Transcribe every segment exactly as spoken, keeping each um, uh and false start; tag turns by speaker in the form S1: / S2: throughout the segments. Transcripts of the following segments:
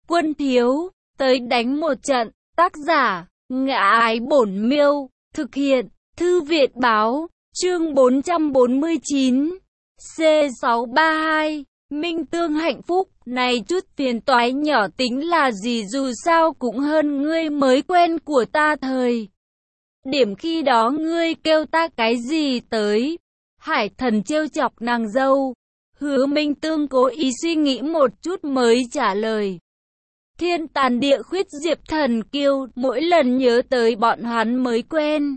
S1: Quân thiếu, tới đánh một trận. Tác giả, Ngã Ái Bổn Miêu. Thực hiện, Thư viện báo. Chương bốn trăm bốn mươi chín. C sáu ba hai. Minh Tương hạnh phúc. Này chút phiền toái nhỏ tính là gì, dù sao cũng hơn ngươi mới quen của ta thời điểm khi đó ngươi kêu ta cái gì tới. Hải Thần trêu chọc nàng dâu. Hứa Minh Tương cố ý suy nghĩ một chút mới trả lời. Thiên tàn địa khuyết Diệp Thần Kiêu, mỗi lần nhớ tới bọn hắn mới quen.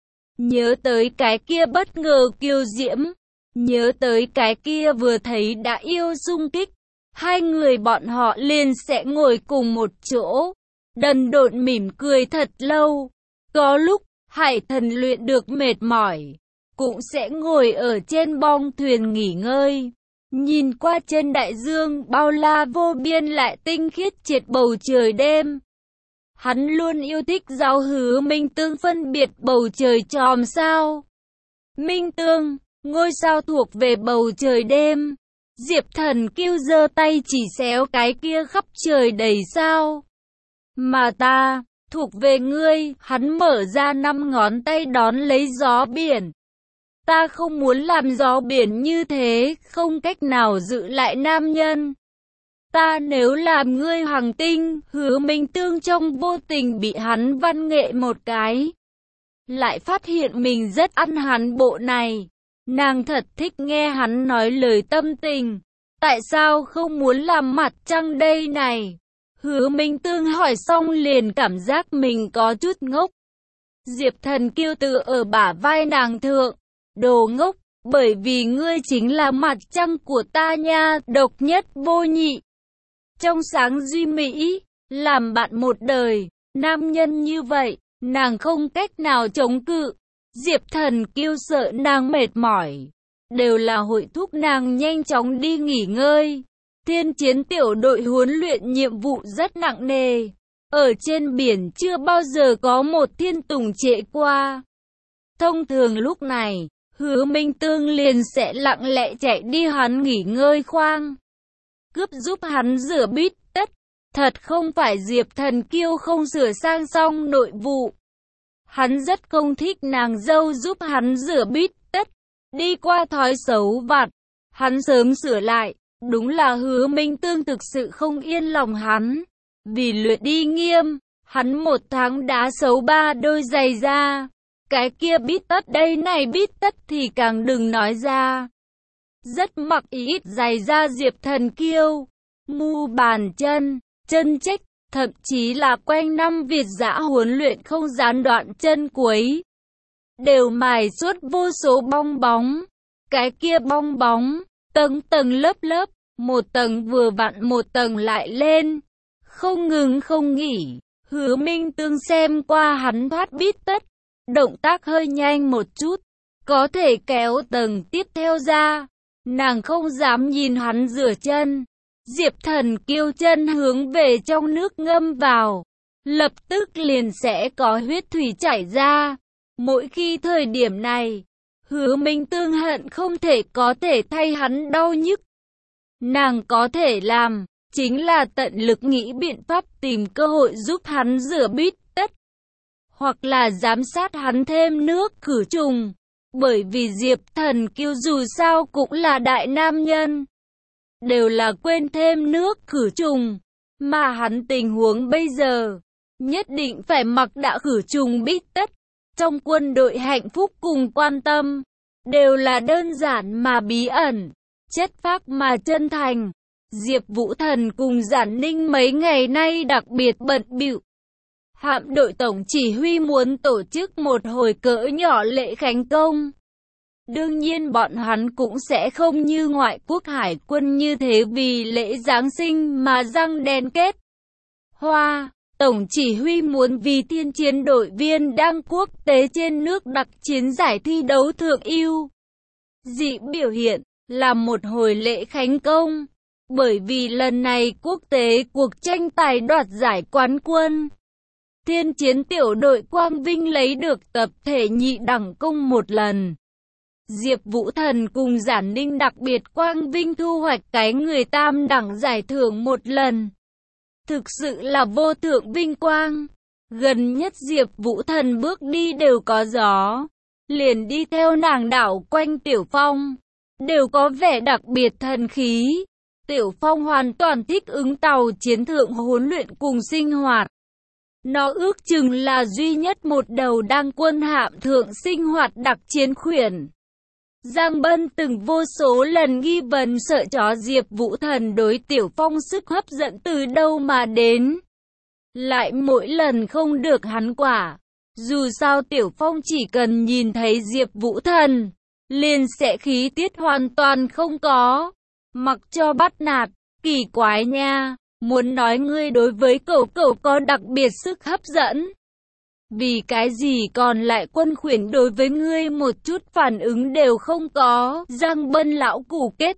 S1: Nhớ tới cái kia bất ngờ kiêu diễm. Nhớ tới cái kia vừa thấy đã yêu xung kích. Hai người bọn họ liền sẽ ngồi cùng một chỗ. Đần độn mỉm cười thật lâu. Có lúc, Hải Thần luyện được mệt mỏi. Cũng sẽ ngồi ở trên bong thuyền nghỉ ngơi. Nhìn qua trên đại dương bao la vô biên lại tinh khiết triệt bầu trời đêm. Hắn luôn yêu thích giáo Hứa Minh Tương phân biệt bầu trời chòm sao. Minh Tương, ngôi sao thuộc về bầu trời đêm. Diệp Thần Kiêu giơ tay chỉ xéo cái kia khắp trời đầy sao. Mà ta, thuộc về ngươi. Hắn mở ra năm ngón tay đón lấy gió biển. Ta không muốn làm gió biển như thế, không cách nào giữ lại nam nhân. Ta nếu làm ngươi hoàng tinh. Hứa Minh Tương trong vô tình bị hắn văn nghệ một cái. Lại phát hiện mình rất ăn hắn bộ này. Nàng thật thích nghe hắn nói lời tâm tình. Tại sao không muốn làm mặt trăng đây này? Hứa Minh Tương hỏi xong liền cảm giác mình có chút ngốc. Diệp Thần Kiêu tự ở bả vai nàng thượng. Đồ ngốc, bởi vì ngươi chính là mặt trăng của ta nha, độc nhất vô nhị. Trong sáng duy mỹ, làm bạn một đời, nam nhân như vậy, nàng không cách nào chống cự. Diệp Thần Kiêu sợ nàng mệt mỏi, đều là hội thúc nàng nhanh chóng đi nghỉ ngơi. Thiên chiến tiểu đội huấn luyện nhiệm vụ rất nặng nề. Ở trên biển chưa bao giờ có một thiên tùng trễ qua. Thông thường lúc này, Hứa Minh Tương liền sẽ lặng lẽ chạy đi hắn nghỉ ngơi khoang. Cướp giúp hắn rửa bít tất. Thật không phải Diệp Thần Kiêu không sửa sang xong nội vụ. Hắn rất không thích nàng dâu giúp hắn rửa bít tất. Đi qua thói xấu vặt, hắn sớm sửa lại. Đúng là Hứa Minh Tương thực sự không yên lòng hắn. Vì luyện đi nghiêm, hắn một tháng đá xấu ba đôi giày ra. Cái kia bít tất đây này bít tất thì càng đừng nói ra. Rất mặc ý ít giày ra Diệp Thần Kiêu. Mu bàn chân, chân trách, thậm chí là quanh năm Việt dã huấn luyện không gián đoạn chân quấy. Đều mài suốt vô số bong bóng. Cái kia bong bóng, tầng tầng lớp lớp, một tầng vừa vặn một tầng lại lên. Không ngừng không nghỉ. Hứa Minh Tương xem qua hắn thoát bít tất. Động tác hơi nhanh một chút, có thể kéo tầng tiếp theo ra. Nàng không dám nhìn hắn rửa chân. Diệp Thần Kiêu chân hướng về trong nước ngâm vào, lập tức liền sẽ có huyết thủy chảy ra. Mỗi khi thời điểm này, Hứa Minh Tương hận không thể có thể thay hắn đau nhức. Nàng có thể làm, chính là tận lực nghĩ biện pháp tìm cơ hội giúp hắn rửa bít tất. Hoặc là giám sát hắn thêm nước khử trùng. Bởi vì Diệp Thần Kiêu dù sao cũng là đại nam nhân. Đều là quên thêm nước khử trùng. Mà hắn tình huống bây giờ, nhất định phải mặc đã khử trùng bít tất. Trong quân đội hạnh phúc cùng quan tâm, đều là đơn giản mà bí ẩn, chất phác mà chân thành. Diệp Vũ Thần cùng Giản Ninh mấy ngày nay đặc biệt bận bịu. Hạm đội tổng chỉ huy muốn tổ chức một hồi cỡ nhỏ lễ khánh công. Đương nhiên bọn hắn cũng sẽ không như ngoại quốc hải quân như thế vì lễ Giáng sinh mà răng đen kết hoa. Tổng chỉ huy muốn vì thiên chiến đội viên đang quốc tế trên nước đặc chiến giải thi đấu thượng ưu dị biểu hiện, làm một hồi lễ khánh công. Bởi vì lần này quốc tế cuộc tranh tài đoạt giải quán quân. Thiên chiến tiểu đội Quang Vinh lấy được tập thể nhị đẳng công một lần. Diệp Vũ Thần cùng Giản Ninh đặc biệt Quang Vinh thu hoạch cái người tam đẳng giải thưởng một lần. thực sự là vô thượng vinh quang. Gần nhất Diệp Vũ Thần bước đi đều có gió, liền đi theo nàng đảo quanh Tiểu Phong, đều có vẻ đặc biệt thần khí. Tiểu Phong hoàn toàn thích ứng tàu chiến thượng huấn luyện cùng sinh hoạt. Nó ước chừng là duy nhất một đầu đang quân hạm thượng sinh hoạt đặc chiến khuyển. Giang Bân từng vô số lần nghi vấn sợ chó Diệp Vũ Thần đối Tiểu Phong sức hấp dẫn từ đâu mà đến. Lại mỗi lần không được hắn quả. Dù sao Tiểu Phong chỉ cần nhìn thấy Diệp Vũ Thần, liền sẽ khí tiết hoàn toàn không có. Mặc cho bắt nạt, kỳ quái nha. Muốn nói ngươi đối với cậu cậu có đặc biệt sức hấp dẫn. Vì cái gì còn lại quân khuyển đối với ngươi một chút phản ứng đều không có. Giang Bân lão củ kết.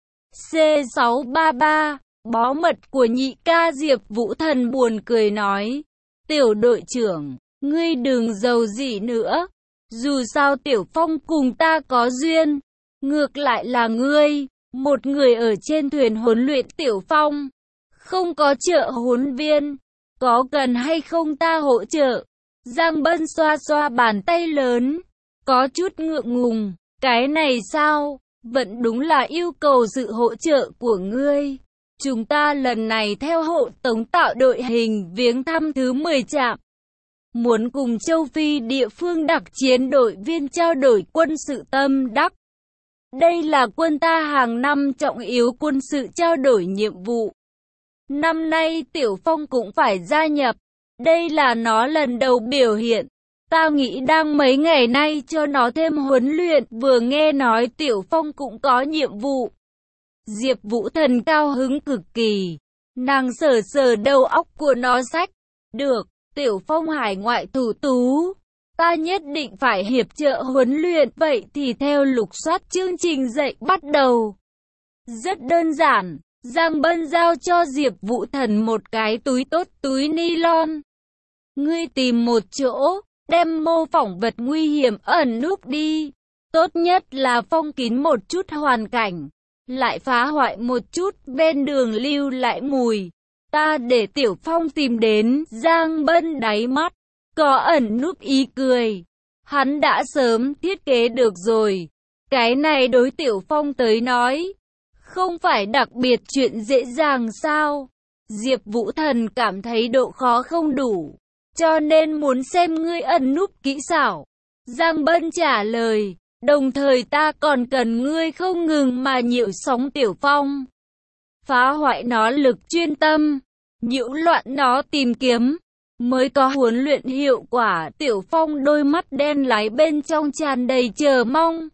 S1: C sáu ba ba, bó mật của nhị ca Diệp Vũ Thần buồn cười nói. Tiểu đội trưởng, ngươi đừng giàu gì nữa. Dù sao Tiểu Phong cùng ta có duyên. Ngược lại là ngươi, một người ở trên thuyền huấn luyện Tiểu Phong. Không có trợ huấn viên, có cần hay không ta hỗ trợ? Giang Bân xoa xoa bàn tay lớn, có chút ngượng ngùng, cái này sao? Vẫn đúng là yêu cầu sự hỗ trợ của ngươi. Chúng ta lần này theo hộ tống tạo đội hình viếng thăm thứ mười trạm. Muốn cùng châu Phi địa phương đặc chiến đội viên trao đổi quân sự tâm đắc. Đây là quân ta hàng năm trọng yếu quân sự trao đổi nhiệm vụ. Năm nay Tiểu Phong cũng phải gia nhập. Đây là nó lần đầu biểu hiện. Ta nghĩ đang mấy ngày nay cho nó thêm huấn luyện. Vừa nghe nói Tiểu Phong cũng có nhiệm vụ. Diệp Vũ Thần cao hứng cực kỳ. Nàng sờ sờ đầu óc của nó sách. Được, Tiểu Phong hải ngoại thủ tú. Ta nhất định phải hiệp trợ huấn luyện. Vậy thì theo lục soát chương trình dạy bắt đầu. Rất đơn giản. Giang Bân giao cho Diệp Vũ Thần một cái túi tốt túi nylon. Ngươi tìm một chỗ, đem mô phỏng vật nguy hiểm ẩn núp đi. Tốt nhất là phong kín một chút hoàn cảnh, lại phá hoại một chút bên đường lưu lại mùi. Ta để Tiểu Phong tìm đến. Giang Bân đáy mắt có ẩn núp ý cười. Hắn đã sớm thiết kế được rồi. Cái này đối Tiểu Phong tới nói, không phải đặc biệt chuyện dễ dàng sao? Diệp Vũ Thần cảm thấy độ khó không đủ, cho nên muốn xem ngươi ẩn núp kỹ xảo. Giang Bân trả lời, đồng thời ta còn cần ngươi không ngừng mà nhiễu sóng Tiểu Phong. Phá hoại nó lực chuyên tâm, nhiễu loạn nó tìm kiếm, mới có huấn luyện hiệu quả. Tiểu Phong đôi mắt đen láy bên trong tràn đầy chờ mong.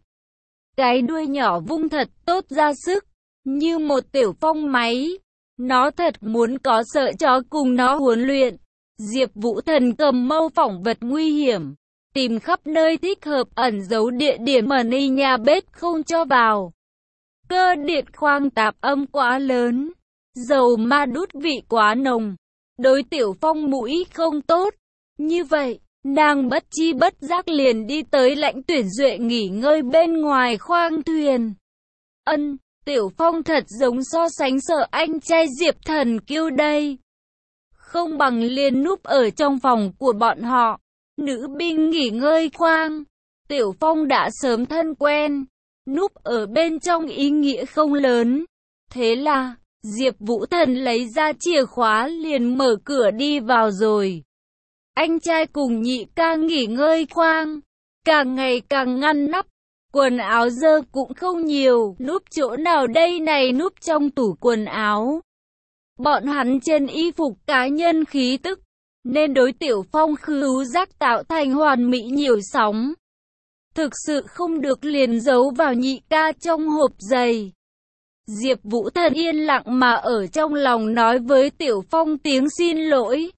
S1: Cái đuôi nhỏ vung thật tốt ra sức. Như một Tiểu Phong máy, nó thật muốn có sợ chó cùng nó huấn luyện. Diệp Vũ Thần cầm mâu phỏng vật nguy hiểm, tìm khắp nơi thích hợp ẩn giấu địa điểm mà ni nhà bếp không cho vào. Cơ điện khoang tạp âm quá lớn, dầu ma đút vị quá nồng, đối Tiểu Phong mũi không tốt. Như vậy, nàng bất chi bất giác liền đi tới lãnh tuyển duệ nghỉ ngơi bên ngoài khoang thuyền. Ân, Tiểu Phong thật giống so sánh sợ anh trai Diệp Thần Kiêu đây. Không bằng liền núp ở trong phòng của bọn họ. Nữ binh nghỉ ngơi khoang, Tiểu Phong đã sớm thân quen. Núp ở bên trong ý nghĩa không lớn. Thế là, Diệp Vũ Thần lấy ra chìa khóa liền mở cửa đi vào rồi. Anh trai cùng nhị ca nghỉ ngơi khoang, càng ngày càng ngăn nắp. Quần áo dơ cũng không nhiều, núp chỗ nào đây này? Núp trong tủ quần áo. Bọn hắn trên y phục cá nhân khí tức, nên đối Tiểu Phong khứu giác tạo thành hoàn mỹ nhiều sóng. Thực sự không được liền giấu vào nhị ca trong hộp giày. Diệp Vũ Thần yên lặng mà ở trong lòng nói với Tiểu Phong tiếng xin lỗi.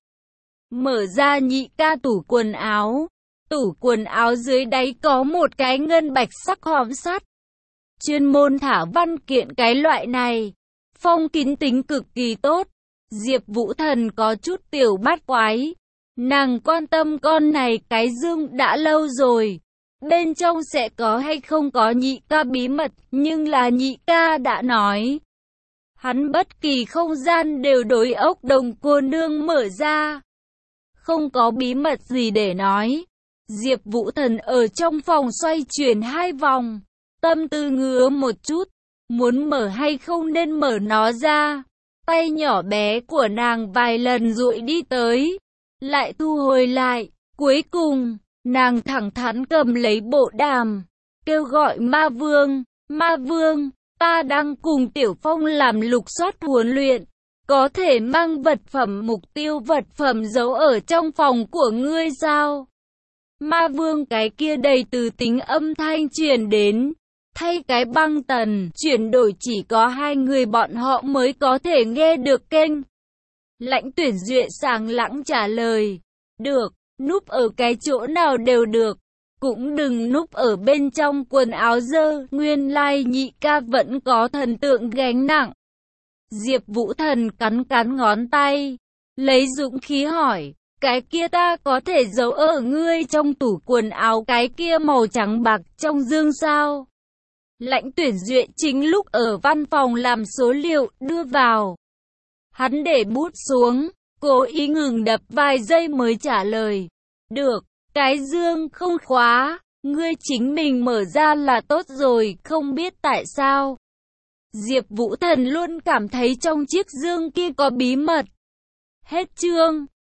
S1: Mở ra nhị ca tủ quần áo. Tủ quần áo dưới đáy có một cái ngân bạch sắc hòm sắt. Chuyên môn thả văn kiện cái loại này. Phong kín tính cực kỳ tốt. Diệp Vũ Thần có chút tiểu bát quái. Nàng quan tâm con này cái dương đã lâu rồi. Bên trong sẽ có hay không có nhị ca bí mật, nhưng là nhị ca đã nói. Hắn bất kỳ không gian đều đối ốc đồng cô nương mở ra. Không có bí mật gì để nói. Diệp Vũ Thần ở trong phòng xoay chuyển hai vòng. Tâm tư ngứa một chút. Muốn mở hay không nên mở nó ra. Tay nhỏ bé của nàng vài lần duỗi đi tới. Lại thu hồi lại. Cuối cùng, nàng thẳng thắn cầm lấy bộ đàm. Kêu gọi Ma Vương. Ma Vương, ta đang cùng Tiểu Phong làm lục soát huấn luyện. Có thể mang vật phẩm mục tiêu vật phẩm giấu ở trong phòng của ngươi sao? Ma Vương cái kia đầy từ tính âm thanh truyền đến. Thay cái băng tần, chuyển đổi chỉ có hai người bọn họ mới có thể nghe được kênh. Lãnh Tuyển Duệ sảng lẳng trả lời. Được, núp ở cái chỗ nào đều được. Cũng đừng núp ở bên trong quần áo dơ, nguyên lai nhị ca vẫn có thần tượng gánh nặng. Diệp Vũ Thần cắn cắn ngón tay, lấy dũng khí hỏi, cái kia ta có thể giấu ở ngươi trong tủ quần áo cái kia màu trắng bạc trong dương sao? Lãnh Tuyển Duệ chính lúc ở văn phòng làm số liệu đưa vào. Hắn để bút xuống, cố ý ngừng đập vài giây mới trả lời. Được. Cái dương không khóa, ngươi chính mình mở ra là tốt rồi, không biết tại sao. Diệp Vũ Thần luôn cảm thấy trong chiếc dương kia có bí mật. Hết chương.